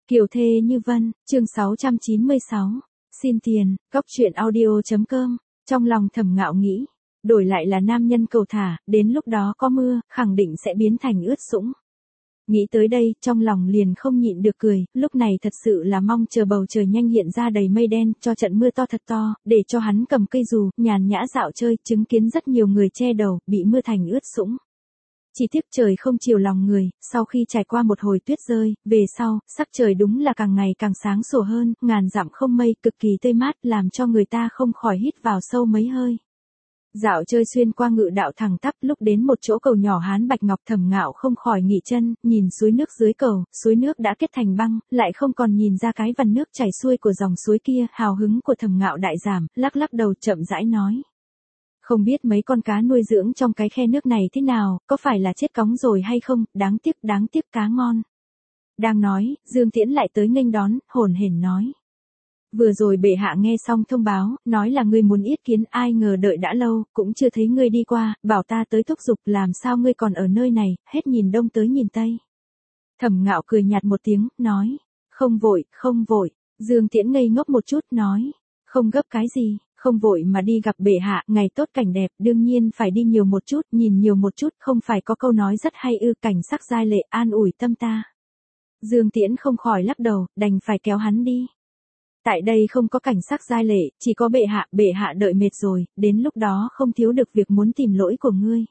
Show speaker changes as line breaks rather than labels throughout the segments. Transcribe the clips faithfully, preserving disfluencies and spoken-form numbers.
Kiều thê như vân, chương sáu trăm chín mươi sáu. Xin tiền, góc truyện audio chấm com. Trong lòng Thẩm Ngạo nghĩ, đổi lại là nam nhân cầu thả, đến lúc đó có mưa, khẳng định sẽ biến thành ướt sũng. Nghĩ tới đây, trong lòng liền không nhịn được cười, lúc này thật sự là mong chờ bầu trời nhanh hiện ra đầy mây đen, cho trận mưa to thật to, để cho hắn cầm cây dù, nhàn nhã dạo chơi, chứng kiến rất nhiều người che đầu, bị mưa thành ướt sũng. Chỉ tiếc trời không chiều lòng người, sau khi trải qua một hồi tuyết rơi, về sau, sắc trời đúng là càng ngày càng sáng sủa hơn, ngàn dặm không mây, cực kỳ tươi mát, làm cho người ta không khỏi hít vào sâu mấy hơi. Dạo chơi xuyên qua ngự đạo thẳng tắp, lúc đến một chỗ cầu nhỏ hán bạch ngọc, Thẩm Ngạo không khỏi nghỉ chân, nhìn suối nước dưới cầu, suối nước đã kết thành băng, lại không còn nhìn ra cái vằn nước chảy xuôi của dòng suối kia, hào hứng của Thẩm Ngạo đại giảm, lắc lắc đầu chậm rãi nói. Không biết mấy con cá nuôi dưỡng trong cái khe nước này thế nào, có phải là chết cóng rồi hay không, đáng tiếc, đáng tiếc cá ngon. Đang nói, Dương Tiễn lại tới nghênh đón, hồn hển nói. Vừa rồi bệ hạ nghe xong thông báo, nói là ngươi muốn yết kiến, ai ngờ đợi đã lâu, cũng chưa thấy ngươi đi qua, bảo ta tới thúc giục, làm sao ngươi còn ở nơi này, hết nhìn đông tới nhìn tây. Thẩm Ngạo cười nhạt một tiếng, nói, không vội, không vội. Dương Tiễn ngây ngốc một chút, nói, không gấp cái gì, không vội mà đi gặp bệ hạ, ngày tốt cảnh đẹp, đương nhiên phải đi nhiều một chút, nhìn nhiều một chút, không phải có câu nói rất hay ư, cảnh sắc giai lệ, an ủi tâm ta. Dương Tiễn không khỏi lắc đầu, đành phải kéo hắn đi. Tại đây không có cảnh sắc giai lệ, chỉ có bệ hạ, bệ hạ đợi mệt rồi, đến lúc đó không thiếu được việc muốn tìm lỗi của ngươi.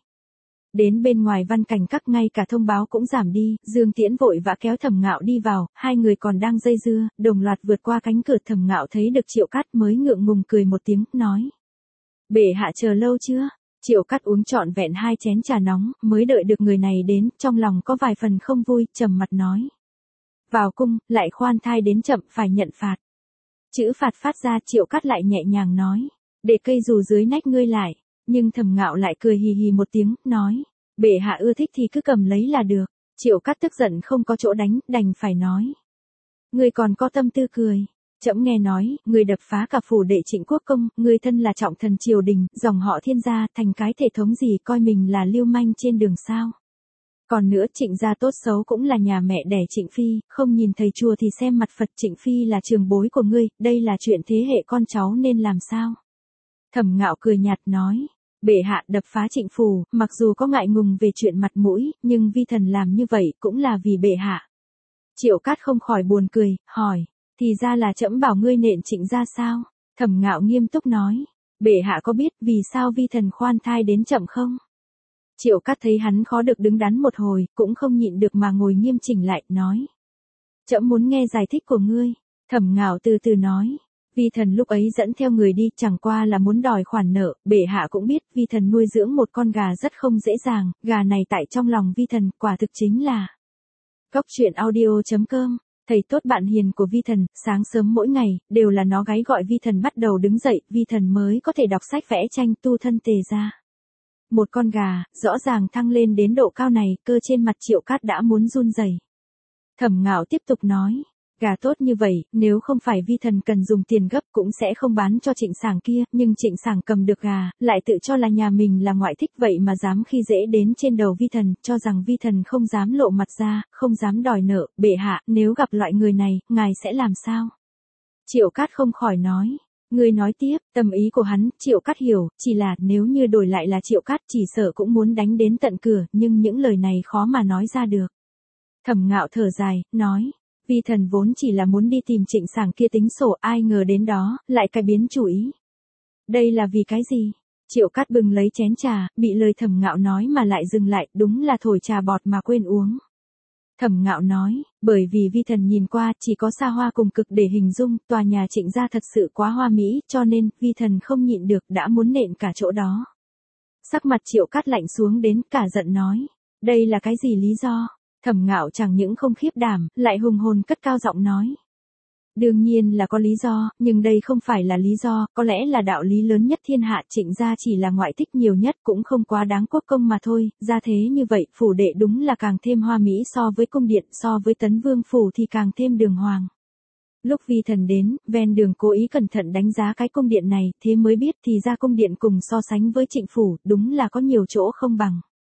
Đến bên ngoài văn cảnh các, ngay cả thông báo cũng giảm đi, Dương Tiễn vội vã kéo Thẩm Ngạo đi vào, hai người còn đang dây dưa, đồng loạt vượt qua cánh cửa. Thẩm Ngạo thấy được Triệu Cát mới ngượng ngùng cười một tiếng, nói. Bệ hạ chờ lâu chưa? Triệu Cát uống trọn vẹn hai chén trà nóng, mới đợi được người này đến, trong lòng có vài phần không vui, trầm mặt nói. Vào cung, lại khoan thai đến chậm, phải nhận phạt. Chữ phạt phát ra, Triệu Cát lại nhẹ nhàng nói. Để cây dù dưới nách ngươi lại. Nhưng Thẩm Ngạo lại cười hì hì một tiếng, nói. Bệ hạ ưa thích thì cứ cầm lấy là được. Triệu Cát tức giận không có chỗ đánh, đành phải nói. Ngươi còn có tâm tư cười. Trẫm nghe nói, ngươi đập phá cả phủ đệ Trịnh Quốc công, ngươi thân là trọng thần triều đình, dòng họ Thiên gia, thành cái thể thống gì, coi mình là lưu manh trên đường sao. Còn nữa, Trịnh gia tốt xấu cũng là nhà mẹ đẻ Trịnh Phi, không nhìn thầy chùa thì xem mặt Phật. Trịnh Phi là trường bối của ngươi, đây là chuyện thế hệ con cháu nên làm sao? Thẩm Ngạo cười nhạt nói. Bệ hạ đập phá Trịnh phủ, mặc dù có ngại ngùng về chuyện mặt mũi, nhưng vi thần làm như vậy cũng là vì bệ hạ. Triệu Cát không khỏi buồn cười, hỏi, thì ra là trẫm bảo ngươi nện Trịnh gia sao? Thẩm Ngạo nghiêm túc nói, bệ hạ có biết vì sao vi thần khoan thai đến chậm không? Triệu Cát thấy hắn khó được đứng đắn một hồi, cũng không nhịn được mà ngồi nghiêm chỉnh lại, nói. Trẫm muốn nghe giải thích của ngươi. Thẩm Ngạo từ từ nói. Vi thần lúc ấy dẫn theo người đi, chẳng qua là muốn đòi khoản nợ, bệ hạ cũng biết, vi thần nuôi dưỡng một con gà rất không dễ dàng, gà này tại trong lòng vi thần, quả thực chính là. Góc truyện audio chấm com, thầy tốt bạn hiền của vi thần, sáng sớm mỗi ngày, đều là nó gáy gọi vi thần bắt đầu đứng dậy, vi thần mới có thể đọc sách vẽ tranh, tu thân tề ra. Một con gà, rõ ràng thăng lên đến độ cao này, cơ trên mặt Triệu Cát đã muốn run rẩy. Thẩm Ngạo tiếp tục nói. Gà tốt như vậy, nếu không phải vi thần cần dùng tiền gấp cũng sẽ không bán cho Trịnh Sảng kia, nhưng Trịnh Sảng cầm được gà, lại tự cho là nhà mình là ngoại thích, vậy mà dám khi dễ đến trên đầu vi thần, cho rằng vi thần không dám lộ mặt ra, không dám đòi nợ. Bệ hạ, nếu gặp loại người này, ngài sẽ làm sao? Triệu Cát không khỏi nói. Người nói tiếp, tâm ý của hắn, Triệu Cát hiểu, chỉ là nếu như đổi lại là Triệu Cát chỉ sợ cũng muốn đánh đến tận cửa, nhưng những lời này khó mà nói ra được. Thẩm Ngạo thở dài, nói. Vi thần vốn chỉ là muốn đi tìm Trịnh Sảng kia tính sổ, ai ngờ đến đó, lại cải biến chủ ý. Đây là vì cái gì? Triệu Cát bừng lấy chén trà, bị lời Thẩm Ngạo nói mà lại dừng lại, đúng là thổi trà bọt mà quên uống. Thẩm Ngạo nói, bởi vì vi thần nhìn qua, chỉ có xa hoa cùng cực để hình dung, tòa nhà Trịnh gia thật sự quá hoa mỹ, cho nên, vi thần không nhịn được, đã muốn nện cả chỗ đó. Sắc mặt Triệu Cát lạnh xuống đến, cả giận nói, đây là cái gì lý do? Thẩm Ngạo chẳng những không khiếp đảm, lại hùng hồn cất cao giọng nói. Đương nhiên là có lý do, nhưng đây không phải là lý do, có lẽ là đạo lý lớn nhất thiên hạ. Trịnh gia chỉ là ngoại thích nhiều nhất, cũng không quá đáng quốc công mà thôi, ra thế như vậy, phủ đệ đúng là càng thêm hoa mỹ, so với cung điện, so với Tấn Vương phủ thì càng thêm đường hoàng. Lúc vi thần đến, ven đường cố ý cẩn thận đánh giá cái cung điện này, thế mới biết thì ra cung điện cùng so sánh với Trịnh phủ, đúng là có nhiều chỗ không bằng.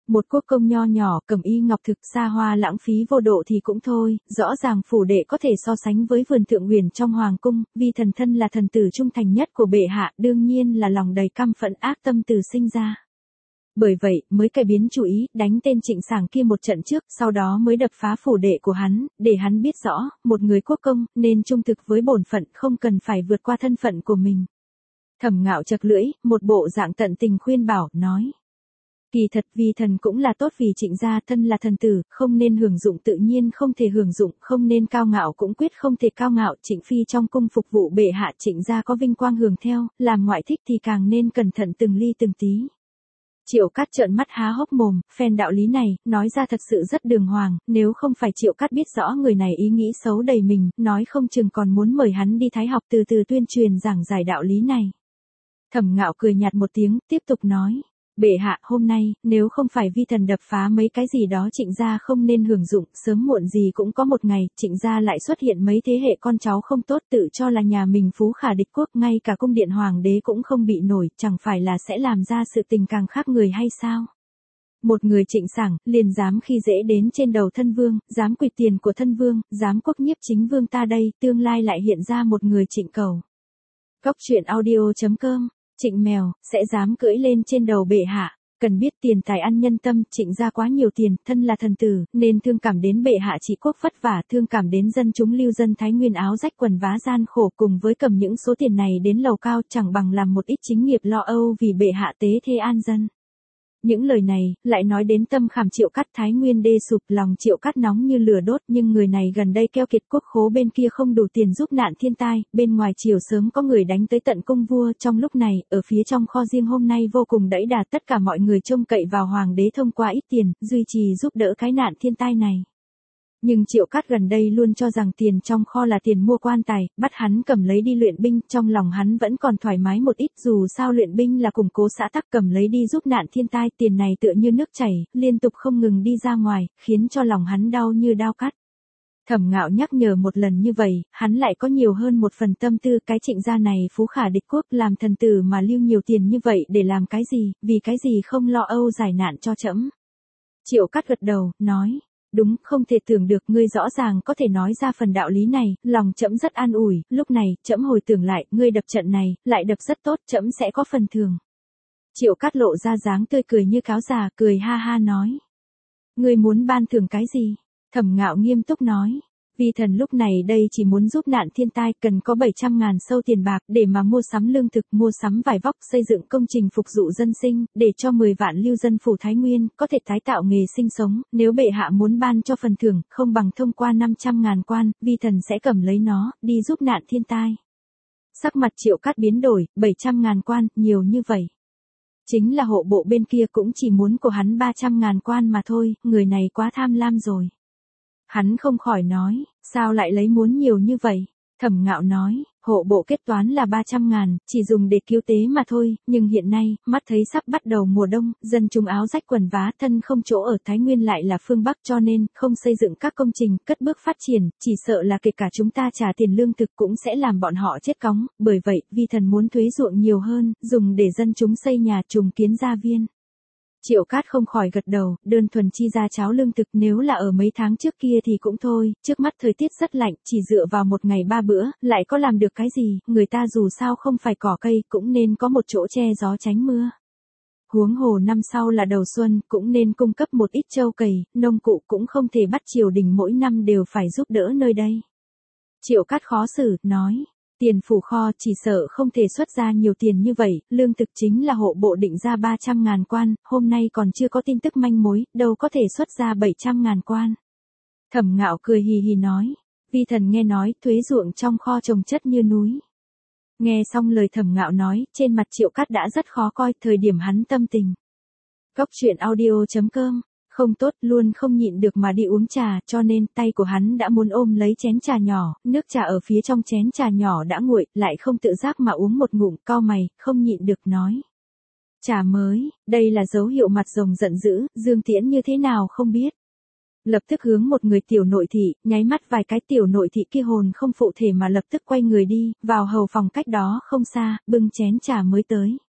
Một quốc công nho nhỏ cầm y ngọc thực xa hoa lãng phí vô độ thì cũng thôi, rõ ràng phủ đệ có thể so sánh với vườn thượng huyền trong hoàng cung, vì thần thân là thần tử trung thành nhất của bệ hạ, đương nhiên là lòng đầy căm phẫn ác tâm từ sinh ra. Bởi vậy, mới cải biến chủ ý, đánh tên Trịnh Sảng kia một trận trước, sau đó mới đập phá phủ đệ của hắn, để hắn biết rõ, một người quốc công, nên trung thực với bổn phận, không cần phải vượt qua thân phận của mình. Thẩm Ngạo chật lưỡi, một bộ dạng tận tình khuyên bảo, nói. Kỳ thật vì thần cũng là tốt vì Trịnh gia thân là thần tử, không nên hưởng dụng tự nhiên không thể hưởng dụng, không nên cao ngạo cũng quyết không thể cao ngạo. Trịnh phi trong cung phục vụ bệ hạ, Trịnh gia có vinh quang hưởng theo, làm ngoại thích thì càng nên cẩn thận từng ly từng tí. Triệu Cát trợn mắt há hốc mồm, phen đạo lý này, nói ra thật sự rất đường hoàng, nếu không phải Triệu Cát biết rõ người này ý nghĩ xấu đầy mình, nói không chừng còn muốn mời hắn đi Thái học từ từ tuyên truyền giảng giải đạo lý này. Thẩm Ngạo cười nhạt một tiếng, tiếp tục nói. Bệ hạ, hôm nay, nếu không phải vi thần đập phá mấy cái gì đó Trịnh gia không nên hưởng dụng, sớm muộn gì cũng có một ngày, Trịnh gia lại xuất hiện mấy thế hệ con cháu không tốt tự cho là nhà mình phú khả địch quốc, ngay cả cung điện hoàng đế cũng không bị nổi, chẳng phải là sẽ làm ra sự tình càng khác người hay sao? Một người Trịnh Sảng, liền dám khi dễ đến trên đầu thân vương, dám quỵt tiền của thân vương, dám quốc nhiếp chính vương ta đây, tương lai lại hiện ra một người Trịnh Cầu. Góc truyện audio chấm com. Trịnh mèo, sẽ dám cưỡi lên trên đầu bệ hạ, cần biết tiền tài ăn nhân tâm, Trịnh gia quá nhiều tiền, thân là thần tử, nên thương cảm đến bệ hạ trị quốc vất vả, thương cảm đến dân chúng lưu dân Thái Nguyên áo rách quần vá gian khổ, cùng với cầm những số tiền này đến lầu cao chẳng bằng làm một ít chính nghiệp lo âu vì bệ hạ tế thê an dân. Những lời này, lại nói đến tâm khảm Triệu Cát. Thái Nguyên đê sụp, lòng Triệu Cát nóng như lửa đốt, nhưng người này gần đây keo kiệt, quốc khố bên kia không đủ tiền giúp nạn thiên tai, bên ngoài triều sớm có người đánh tới tận cung vua, trong lúc này, ở phía trong kho riêng hôm nay vô cùng đẫy đà, tất cả mọi người trông cậy vào hoàng đế thông qua ít tiền, duy trì giúp đỡ cái nạn thiên tai này. Nhưng Triệu Cát gần đây luôn cho rằng tiền trong kho là tiền mua quan tài, bắt hắn cầm lấy đi luyện binh, trong lòng hắn vẫn còn thoải mái một ít, dù sao luyện binh là củng cố xã tắc, cầm lấy đi giúp nạn thiên tai, tiền này tựa như nước chảy, liên tục không ngừng đi ra ngoài, khiến cho lòng hắn đau như đao cắt. Thẩm Ngạo nhắc nhở một lần như vậy, hắn lại có nhiều hơn một phần tâm tư, cái Trịnh gia này phú khả địch quốc, làm thần tử mà lưu nhiều tiền như vậy để làm cái gì, vì cái gì không lo âu giải nạn cho trẫm. Triệu Cát gật đầu, nói. Đúng, không thể tưởng được, ngươi rõ ràng có thể nói ra phần đạo lý này, lòng trẫm rất an ủi, lúc này, trẫm hồi tưởng lại, ngươi đập trận này, lại đập rất tốt, trẫm sẽ có phần thưởng. Triệu Cát lộ ra dáng tươi cười như cáo già, cười ha ha nói. Ngươi muốn ban thưởng cái gì? Thẩm Ngạo nghiêm túc nói. Vi thần lúc này đây chỉ muốn giúp nạn thiên tai, cần có bảy trăm ngàn sâu tiền bạc, để mà mua sắm lương thực, mua sắm vải vóc, xây dựng công trình phục vụ dân sinh, để cho mười vạn lưu dân phủ Thái Nguyên, có thể tái tạo nghề sinh sống, nếu bệ hạ muốn ban cho phần thưởng, không bằng thông qua năm trăm ngàn quan, vi thần sẽ cầm lấy nó, đi giúp nạn thiên tai. Sắc mặt Triệu Cát biến đổi, bảy trăm ngàn quan, nhiều như vậy. Chính là hộ bộ bên kia cũng chỉ muốn của hắn ba trăm ngàn quan mà thôi, người này quá tham lam rồi. Hắn không khỏi nói, sao lại lấy muốn nhiều như vậy? Thẩm Ngạo nói, hộ bộ kết toán là ba trăm ngàn, chỉ dùng để cứu tế mà thôi, nhưng hiện nay, mắt thấy sắp bắt đầu mùa đông, dân chúng áo rách quần vá, thân không chỗ ở, Thái Nguyên lại là phương Bắc, cho nên, không xây dựng các công trình, cất bước phát triển, chỉ sợ là kể cả chúng ta trả tiền lương thực cũng sẽ làm bọn họ chết cóng, bởi vậy, vi thần muốn thuế ruộng nhiều hơn, dùng để dân chúng xây nhà, trùng kiến gia viên. Triệu Cát không khỏi gật đầu, đơn thuần chi ra cháo lương thực, nếu là ở mấy tháng trước kia thì cũng thôi, trước mắt thời tiết rất lạnh, chỉ dựa vào một ngày ba bữa, lại có làm được cái gì, người ta dù sao không phải cỏ cây, cũng nên có một chỗ che gió tránh mưa. Huống hồ năm sau là đầu xuân, cũng nên cung cấp một ít trâu cày, nông cụ, cũng không thể bắt triều đình mỗi năm đều phải giúp đỡ nơi đây. Triệu Cát khó xử, nói. Tiền phủ kho chỉ sợ không thể xuất ra nhiều tiền như vậy, lương thực chính là hộ bộ định ra ba trăm ngàn quan, hôm nay còn chưa có tin tức manh mối, đâu có thể xuất ra bảy trăm ngàn quan. Thẩm Ngạo cười hì hì nói, vi thần nghe nói thuế ruộng trong kho trồng chất như núi. Nghe xong lời Thẩm Ngạo nói, trên mặt Triệu Cát đã rất khó coi, thời điểm hắn tâm tình. Góc truyện audio chấm com. Không tốt, luôn không nhịn được mà đi uống trà, cho nên tay của hắn đã muốn ôm lấy chén trà nhỏ, nước trà ở phía trong chén trà nhỏ đã nguội, lại không tự giác mà uống một ngụm, cau mày, không nhịn được nói. Trà mới, đây là dấu hiệu mặt rồng giận dữ, Dương Tiễn như thế nào không biết. Lập tức hướng một người tiểu nội thị, nháy mắt vài cái, tiểu nội thị kia hồn không phụ thể mà lập tức quay người đi, vào hầu phòng cách đó không xa, bưng chén trà mới tới.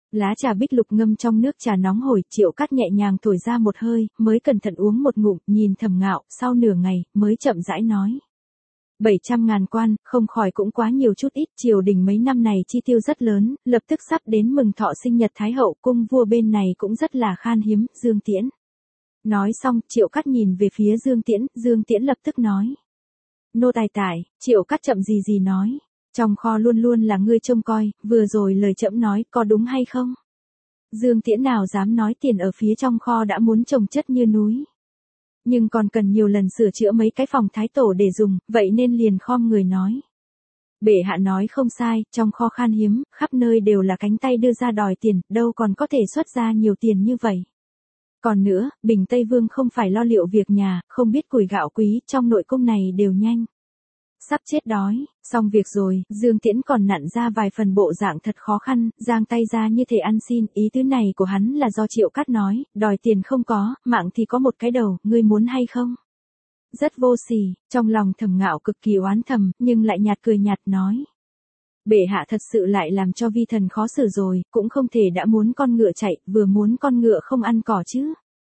Lá trà bích lục ngâm trong nước trà nóng hổi, Triệu Cát nhẹ nhàng thổi ra một hơi, mới cẩn thận uống một ngụm, nhìn Thẩm Ngạo, sau nửa ngày, mới chậm rãi nói. bảy trăm ngàn quan, không khỏi cũng quá nhiều chút ít, triều đình mấy năm này chi tiêu rất lớn, lập tức sắp đến mừng thọ sinh nhật Thái hậu, cung vua bên này cũng rất là khan hiếm, Dương Tiễn. Nói xong, Triệu Cát nhìn về phía Dương Tiễn, Dương Tiễn lập tức nói. Nô tài tài, Triệu Cát chậm gì gì nói. Trong kho luôn luôn là ngươi trông coi, vừa rồi lời trẫm nói có đúng hay không? Dương Tiễn nào dám nói tiền ở phía trong kho đã muốn chồng chất như núi. Nhưng còn cần nhiều lần sửa chữa mấy cái phòng thái tổ để dùng, vậy nên liền khom người nói. Bệ hạ nói không sai, trong kho khan hiếm, khắp nơi đều là cánh tay đưa ra đòi tiền, đâu còn có thể xuất ra nhiều tiền như vậy. Còn nữa, Bình Tây Vương không phải lo liệu việc nhà, không biết củi gạo quý, trong nội cung này đều nhanh. Sắp chết đói, xong việc rồi, Dương Tiễn còn nặn ra vài phần bộ dạng thật khó khăn, giang tay ra như thể ăn xin, ý tứ này của hắn là do Triệu Cát nói, đòi tiền không có, mạng thì có một cái đầu, ngươi muốn hay không? Rất vô sỉ, trong lòng Thẩm Ngạo cực kỳ oán thầm, nhưng lại nhạt cười nhạt nói. Bệ hạ thật sự lại làm cho vi thần khó xử rồi, cũng không thể đã muốn con ngựa chạy, vừa muốn con ngựa không ăn cỏ chứ.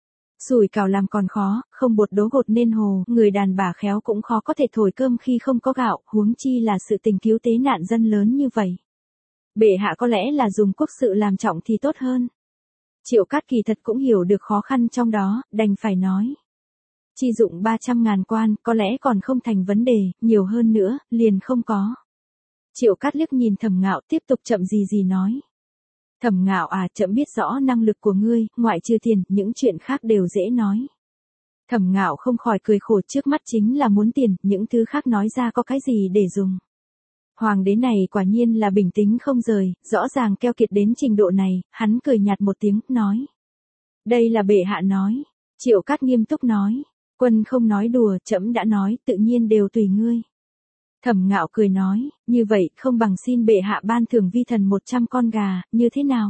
Sủi cảo làm còn khó, không bột đố gột nên hồ, người đàn bà khéo cũng khó có thể thổi cơm khi không có gạo, huống chi là sự tình cứu tế nạn dân lớn như vậy. Bệ hạ có lẽ là dùng quốc sự làm trọng thì tốt hơn. Triệu Cát kỳ thật cũng hiểu được khó khăn trong đó, đành phải nói. Chi dụng ba trăm ngàn quan, có lẽ còn không thành vấn đề, nhiều hơn nữa, liền không có. Triệu Cát liếc nhìn Thẩm Ngạo tiếp tục chậm gì gì nói. Thẩm Ngạo à, trẫm biết rõ năng lực của ngươi, ngoại trừ tiền, những chuyện khác đều dễ nói. Thẩm Ngạo không khỏi cười khổ, trước mắt chính là muốn tiền, những thứ khác nói ra có cái gì để dùng. Hoàng đế này quả nhiên là bình tĩnh không rời, rõ ràng keo kiệt đến trình độ này, hắn cười nhạt một tiếng, nói. Đây là bệ hạ nói. Triệu Cát nghiêm túc nói. Quân không nói đùa, trẫm đã nói, tự nhiên đều tùy ngươi. Thẩm Ngạo cười nói, như vậy không bằng xin bệ hạ ban thưởng vi thần một trăm con gà, như thế nào?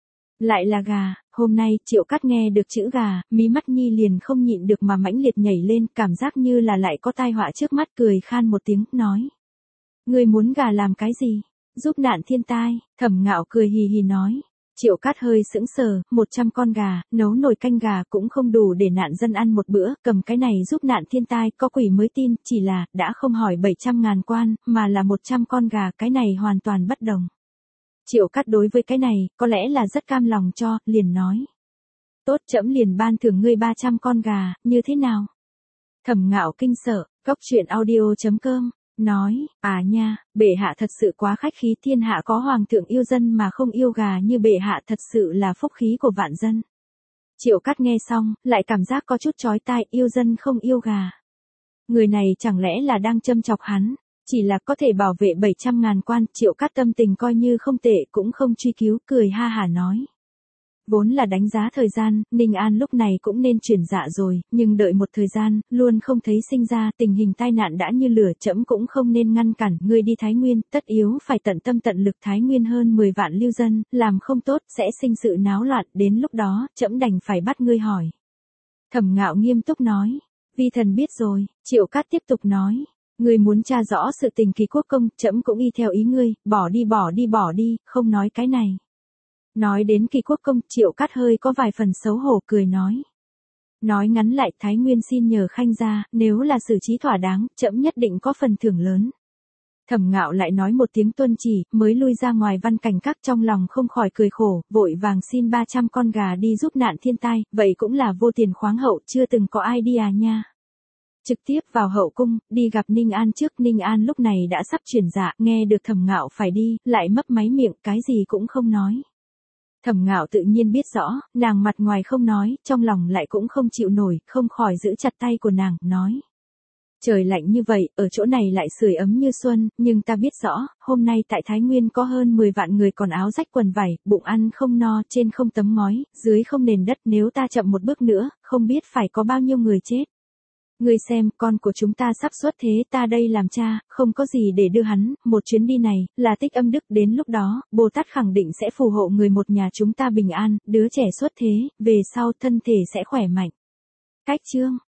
Lại là gà, hôm nay Triệu Cát nghe được chữ gà, mí mắt nhi liền không nhịn được mà mãnh liệt nhảy lên, cảm giác như là lại có tai họa trước mắt, cười khan một tiếng, nói. Ngươi muốn gà làm cái gì? Giúp nạn thiên tai, Thẩm Ngạo cười hì hì nói. Triệu Cát hơi sững sờ, một trăm con gà, nấu nồi canh gà cũng không đủ để nạn dân ăn một bữa, cầm cái này giúp nạn thiên tai, có quỷ mới tin, chỉ là, đã không hỏi bảy trăm ngàn quan, mà là một trăm con gà, cái này hoàn toàn bất đồng. Triệu Cát đối với cái này, có lẽ là rất cam lòng cho, liền nói. Tốt, trẫm liền ban thưởng ngươi ba trăm con gà, như thế nào? Thẩm Ngạo kinh sợ, góc truyện audio chấm com. Nói, à nha, bệ hạ thật sự quá khách khí, thiên hạ có hoàng thượng yêu dân mà không yêu gà như bệ hạ, thật sự là phúc khí của vạn dân. Triệu Cát nghe xong, lại cảm giác có chút chói tai, yêu dân không yêu gà. Người này chẳng lẽ là đang châm chọc hắn, chỉ là có thể bảo vệ bảy trăm ngàn quan, Triệu Cát tâm tình coi như không tệ, cũng không truy cứu, cười ha hả nói. Vốn là đánh giá thời gian, Ninh An lúc này cũng nên chuyển dạ rồi, nhưng đợi một thời gian, luôn không thấy sinh ra, tình hình tai nạn đã như lửa, trẫm cũng không nên ngăn cản, ngươi đi Thái Nguyên, tất yếu phải tận tâm tận lực. Thái Nguyên hơn mười vạn lưu dân, làm không tốt, sẽ sinh sự náo loạn, đến lúc đó, trẫm đành phải bắt ngươi hỏi. Thẩm Ngạo nghiêm túc nói, vi thần biết rồi. Triệu Cát tiếp tục nói, ngươi muốn tra rõ sự tình Kỳ Quốc công, trẫm cũng y theo ý ngươi, bỏ đi bỏ đi bỏ đi, không nói cái này. Nói đến Kỳ Quốc công, Triệu Cát hơi có vài phần xấu hổ, cười nói. Nói ngắn lại, Thái Nguyên xin nhờ khanh gia, nếu là xử trí thỏa đáng, trẫm nhất định có phần thưởng lớn. Thẩm Ngạo lại nói một tiếng tuân chỉ, mới lui ra ngoài văn cảnh các, trong lòng không khỏi cười khổ, vội vàng xin ba trăm con gà đi giúp nạn thiên tai, vậy cũng là vô tiền khoáng hậu, chưa từng có ai đi à nha. Trực tiếp vào hậu cung, đi gặp Ninh An trước, Ninh An lúc này đã sắp chuyển dạ, nghe được Thẩm Ngạo phải đi, lại mấp máy miệng, cái gì cũng không nói. Thẩm Ngạo tự nhiên biết rõ, nàng mặt ngoài không nói, trong lòng lại cũng không chịu nổi, không khỏi giữ chặt tay của nàng, nói. Trời lạnh như vậy, ở chỗ này lại sưởi ấm như xuân, nhưng ta biết rõ, hôm nay tại Thái Nguyên có hơn mười vạn người còn áo rách quần vải, bụng ăn không no, trên không tấm ngói, dưới không nền đất, nếu ta chậm một bước nữa, không biết phải có bao nhiêu người chết. Ngươi xem, con của chúng ta sắp xuất thế, ta đây làm cha, không có gì để đưa hắn, một chuyến đi này, là tích âm đức, đến lúc đó, Bồ Tát khẳng định sẽ phù hộ người một nhà chúng ta bình an, đứa trẻ xuất thế, về sau thân thể sẽ khỏe mạnh. Cách chương